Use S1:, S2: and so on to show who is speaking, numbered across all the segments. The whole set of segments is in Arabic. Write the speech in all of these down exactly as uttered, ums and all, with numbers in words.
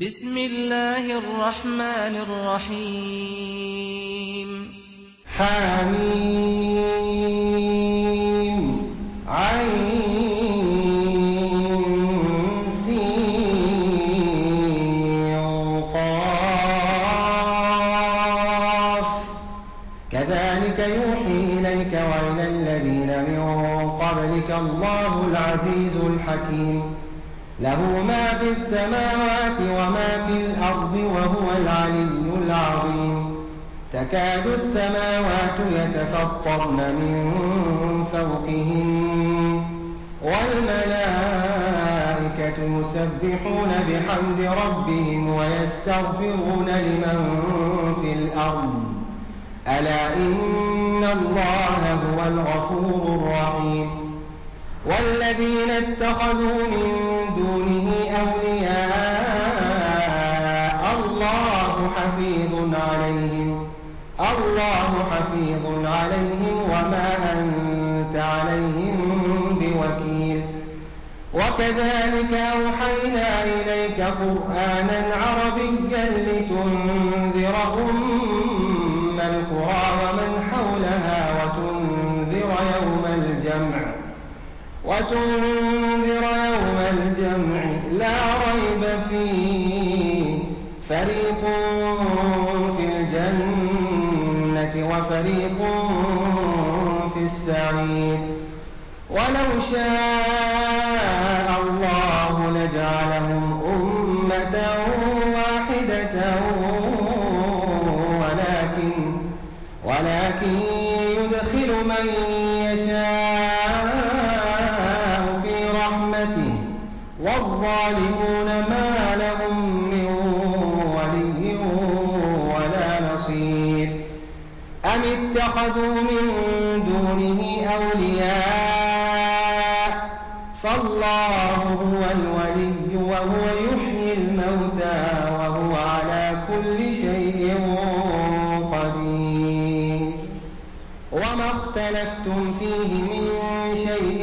S1: بسم الله الرحمن الرحيم
S2: حميم عين سين قاف كذلك يوحي إليك وإلى الذين من قبلك الله العزيز الحكيم له ما في السماوات وما في الأرض وهو العلي العظيم تكاد السماوات يتفطرن من فوقهن والملائكة يسبحون بحمد ربهم ويستغفرون لمن في الأرض ألا إن الله هو الغفور الرحيم والذين اتخذوا من دونه أولياء الله حفيظ عليهم الله حفيظ عليهم وما أنت عليهم بوكيل وكذلك أوحينا إليك قرآنا عربيا لتنذر أم القرى ومن حولها وتنذر يوم الجمع وتنذر يوم الجمع لا ريب فيه فريق في الجنة وفريق في السعير ولو شاء الله لجعلهم أمة واحدة ولكن ولكن يدخل من يشاء والظالمون ما لهم من ولي ولا نصير أم اتخذوا من دونه أولياء فالله هو الولي وهو يحيي الموتى وهو على كل شيء قدير وما اختلفتم فيه من شيء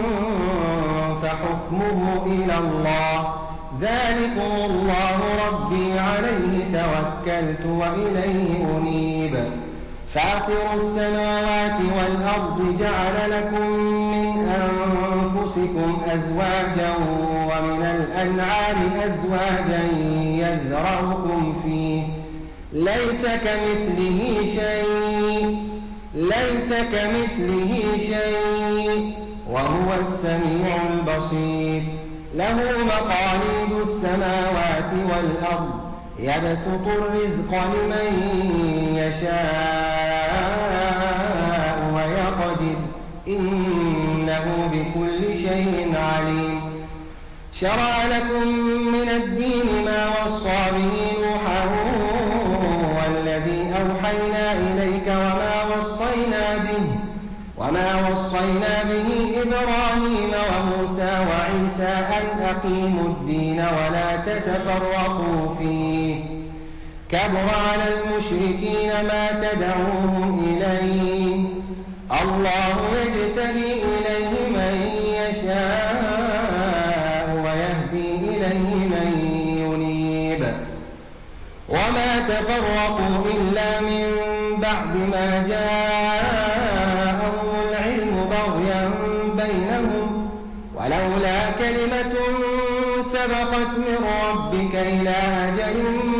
S2: فحكمه إلى الله ذلكم الله ربي عليه توكلت وإليه أنيب فاطر السماوات والأرض جعل لكم من أنفسكم أزواجا ومن الأنعام أزواجا يذرأكم فيه ليس كمثله شيء ليس كمثله شيء وهو السميع البصير له مقاليد السماوات والأرض يبسط الرزق لمن يشاء ويقدر إنه بكل شيء عليم شرع لكم من الدين ما وصى به نوحا والذي أوحينا إليك وما وصينا به وما وصينا به إبراهيم وموسى وعيسى أن أقيموا الدين ولا تتفرقوا فيه كبر على المشركين ما تدعوهم إليه الله يجتبي إليه من يشاء ويهدي إليه من ينيب وما تفرقوا إلا من بعد ما جاءهم العلم بغيا بينهم ولولا كلمة سبقت من ربك إلى أجل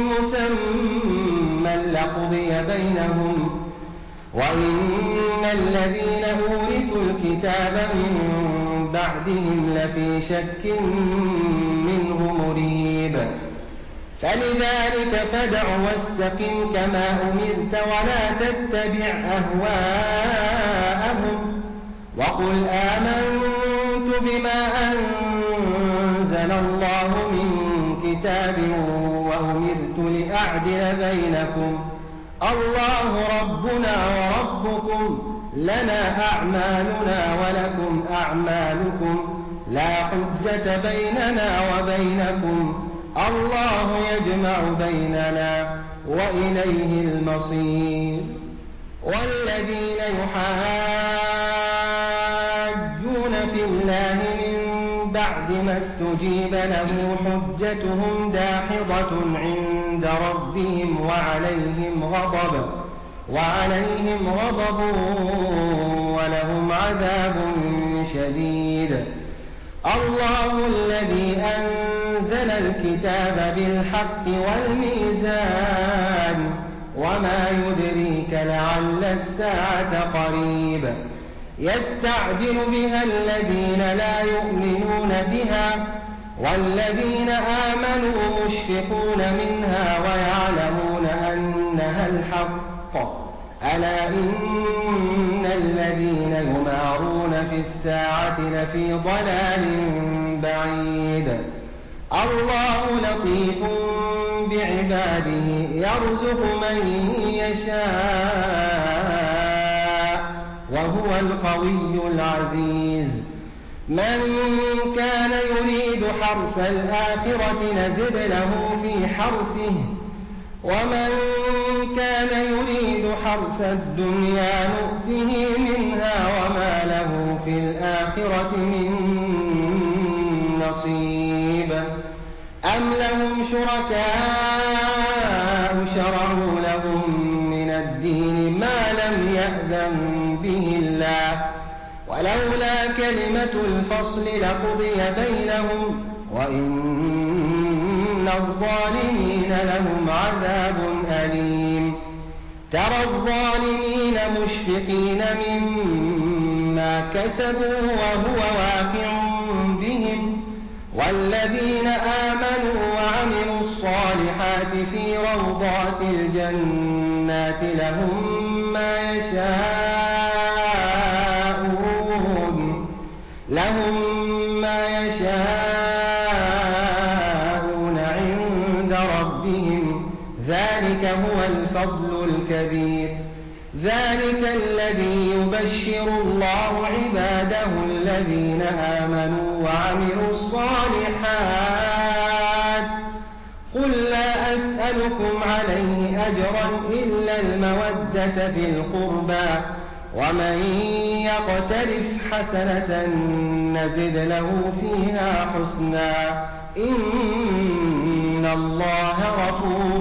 S2: مسمى لقضي بينهم وإن الذين أورثوا الكتاب من بعدهم لفي شك منه مريب فلذلك فادع واستقم كما أمرت ولا تتبع أهواءهم وقل آمنت بما أنزل الله من كتاب وأمرت لأعدل بينكم الله ربنا وربكم لنا أعمالنا ولكم أعمالكم لا حجة بيننا وبينكم الله يجمع بيننا وإليه المصير والذين يحاجون في الله من بعد بعد ما استجيب له حجتهم داحضة عند ربهم وعليهم غضب وعليهم غضب ولهم عذاب شديد. الله الذي أنزل الكتاب بالحق والميزان وما يدريك لعل الساعة قريب. يستعجل بها الذين لا يؤمنون بها والذين آمنوا مشفقون منها ويعلمون أنها الحق. ألا إن الذين يمارون في الساعة لفي ضلال بعيد. الله لطيف بعباده يرزق من يشاء وهو القوي العزيز. من كان يريد حرث الآخرة نزد له في حرثه ومن كان يريد حرث الدنيا نؤته منها وما له في الآخرة من نصيب. أم لهم شركاء شرعوا لهم من الدين ما لم يأذن به الله ولولا كلمة الفصل لقضي بينهم وإن الظالمين لهم عذاب أليم. ترى الظالمين مشفقين مما كسبوا وهو واقع بهم والذين آمنوا وعملوا الصالحات في روضات الجنات لهم ما يشاءون لهم ما يشاءون عند ربهم ذلك هو الفضل الكبير. ذلك الذي يبشر الله عباده الذين آمنوا وعملوا الصالحات. قل لا أسألكم عليه أجرا إلا المودة في القربى ومن يقترف حسنة نزد له فيها حسنا إن الله غفور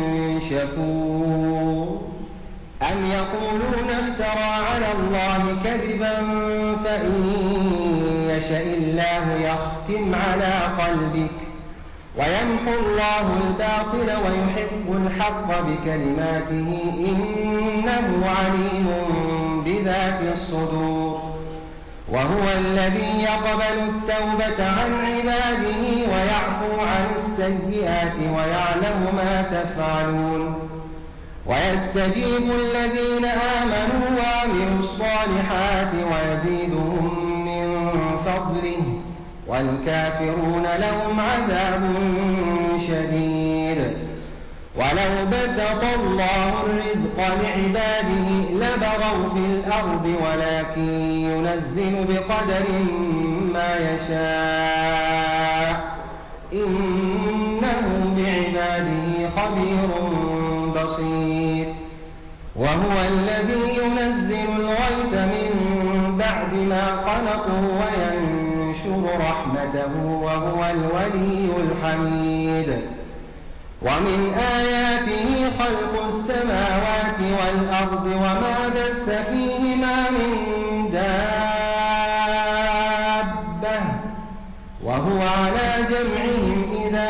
S2: شكور. أم يقولون افترى على الله كذبا فإن يشاء الله يختم على قلبك ويمحو الله الباطل ويحق الحق بكلماته إنه عليم بذات الصدور. وهو الذي يقبل التوبة عن عباده ويعفو عن السيئات ويعلم ما تفعلون ويستجيب الذين آمنوا وعملوا الصالحات ويزيدهم من فضله والكافرون لهم عذاب شديد. ولو بسط الله الرزق لعباده لبغوا في الأرض ولكن ينزل بقدر ما يشاء إنه بعباده خبير بصير. وهو الذي ينزل الغيث من بعد ما قنطوا وينشر رحمته وهو الولي الحميد. ومن آياته خلق السماوات والأرض وما بث فيهما من دابة وهو على جمعهم إذا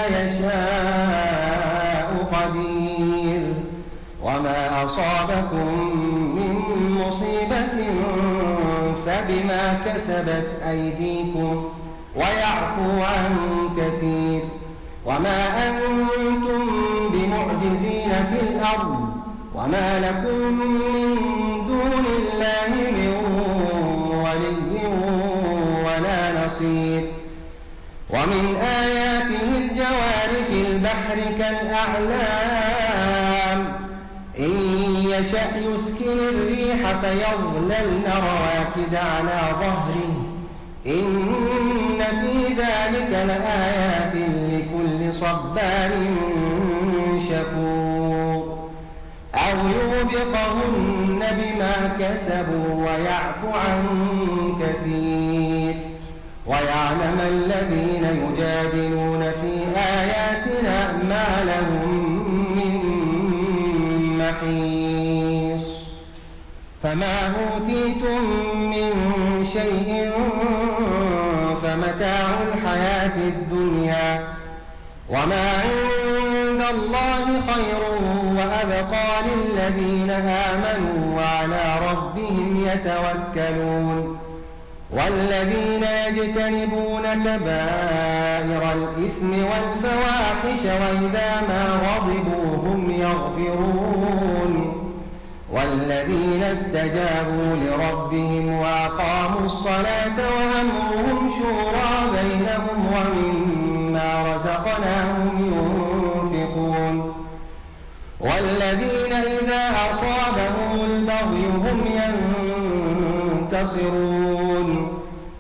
S2: يشاء قدير. وما أصابكم من مصيبة فبما كسبت أيديكم ويعفو عن كثير. وما أنتم بمعجزين في الأرض وما لكم من دون الله من ولي ولا نصير. ومن آياته الجوار في البحر كالأعلام إن يشأ يسكن الريح فيظللن رواكد على ظهره إن في ذلك لآيات لكل صبار شكور. أو يوبقهن بما كسبوا ويعفو عن كثير. ويعلم الذين يجادلون في آياتنا ما لهم من محيص فما أوتيتم من شيء فمتاع الحياة الدنيا وما عند الله خير وأبقى للذين آمنوا وعلى ربهم يتوكلون والذين يجتنبون كبائر الإثم والفواحش وإذا ما غضبوا هم يغفرون والذين استجابوا لربهم وأقاموا الصلاة وأمرهم شورى بينهم ومما رزقناهم ينفقون والذين إذا أصابهم البغي هم ينتصرون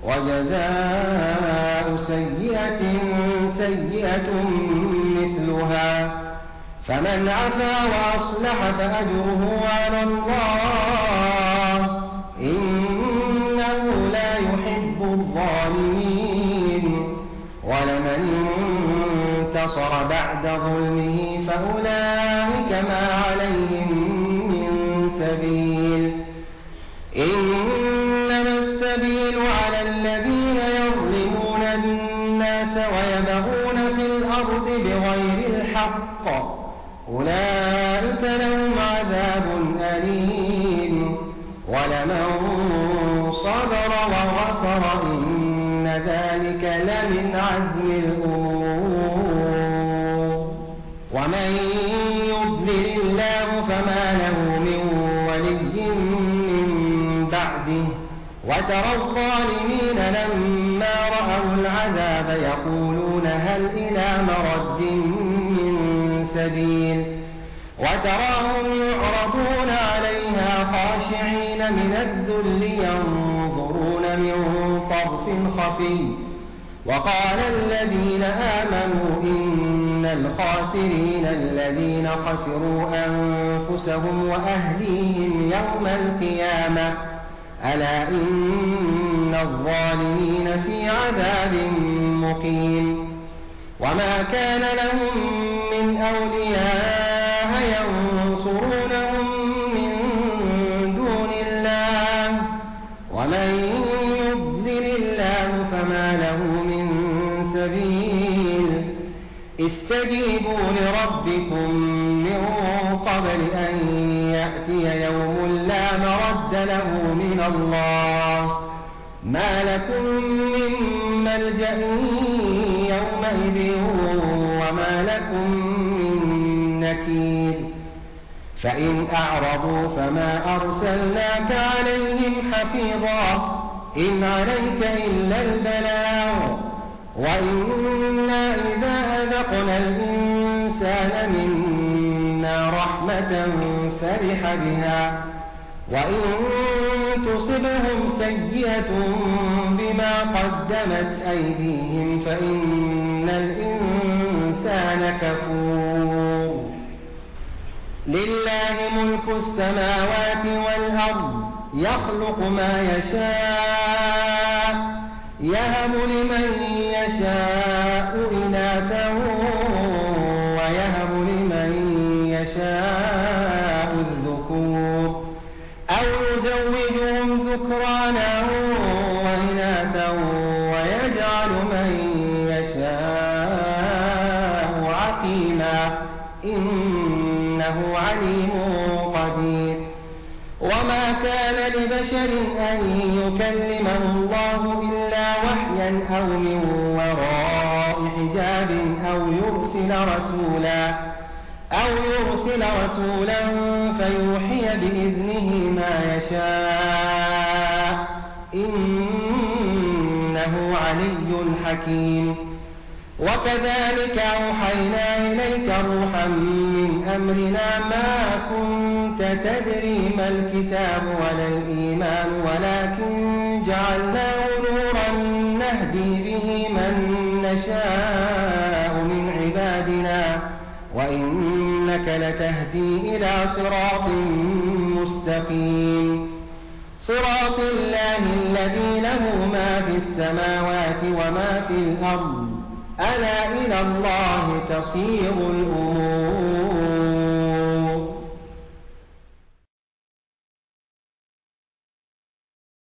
S2: وجزاء سيئة سيئة مثلها فمن عفا وأصلح فأجره على الله إنه لا يحب الظالمين ولمن انتصر بعد ظلمه فأولئك ما عليهم من سبيل إنما السبيل على الذين يظلمون الناس ويبغون في الأرض بغير الحق أولئك لهم عذاب أليم ولمن صبر وغفر إن ذلك لمن عزم الأمور ومن يضلل الله فما له من ولي من بعده وترى الظالمين لما رأوا العذاب يقولون هل إلى مرد من سبيل وتراهم يعرضون عليها خاشعين من الذل ينظرون من طرف خفي وقال الذين آمنوا إن الخاسرين الذين خسروا أنفسهم وأهليهم يوم القيامة ألا إن الظالمين في عذاب مقيم وما كان لهم من أولياء ينصرونهم من دون الله ومن يضلل الله فما له من سبيل استجيبوا لربكم من قبل أن يأتي يوم لا مرد له من الله ما لكم من ملجأ يومئذ وما لكم من نكير فإن أعرضوا فما أرسلناك عليهم حفيظا إن عليك إلا البلاغ وإنا إذا أذقنا الإنسان منا رحمة فرح بها وإن تصبهم سيئة بما قدمت أيديهم فإن الإنسان كفور لله ملك السماوات والأرض يخلق ما يشاء يهب لمن يشاء إناثا ويهب لمن يشاء الذكور أو يزوجهم ذكرانا وإناثا ويجعل من يشاء عقيما إنه عليم قدير وما كان لبشر أن يكلمه الله إلا وحيا أو من وراء حجاب أو يرسل رسولا أو يرسل رسولا فيوحي بإذنه ما يشاء إنه علي حكيم وكذلك أوحينا إليك روحا من أمرنا ما كنت تدري ما الكتاب ولا الإيمان ولكن جعلناه نورا نهدي به من نشاء من عبادنا وإنك لتهدي إلى صراط مستقيم صراط الله الذي له ما في السماوات وما في الأرض ألا إلى الله تصير الأمور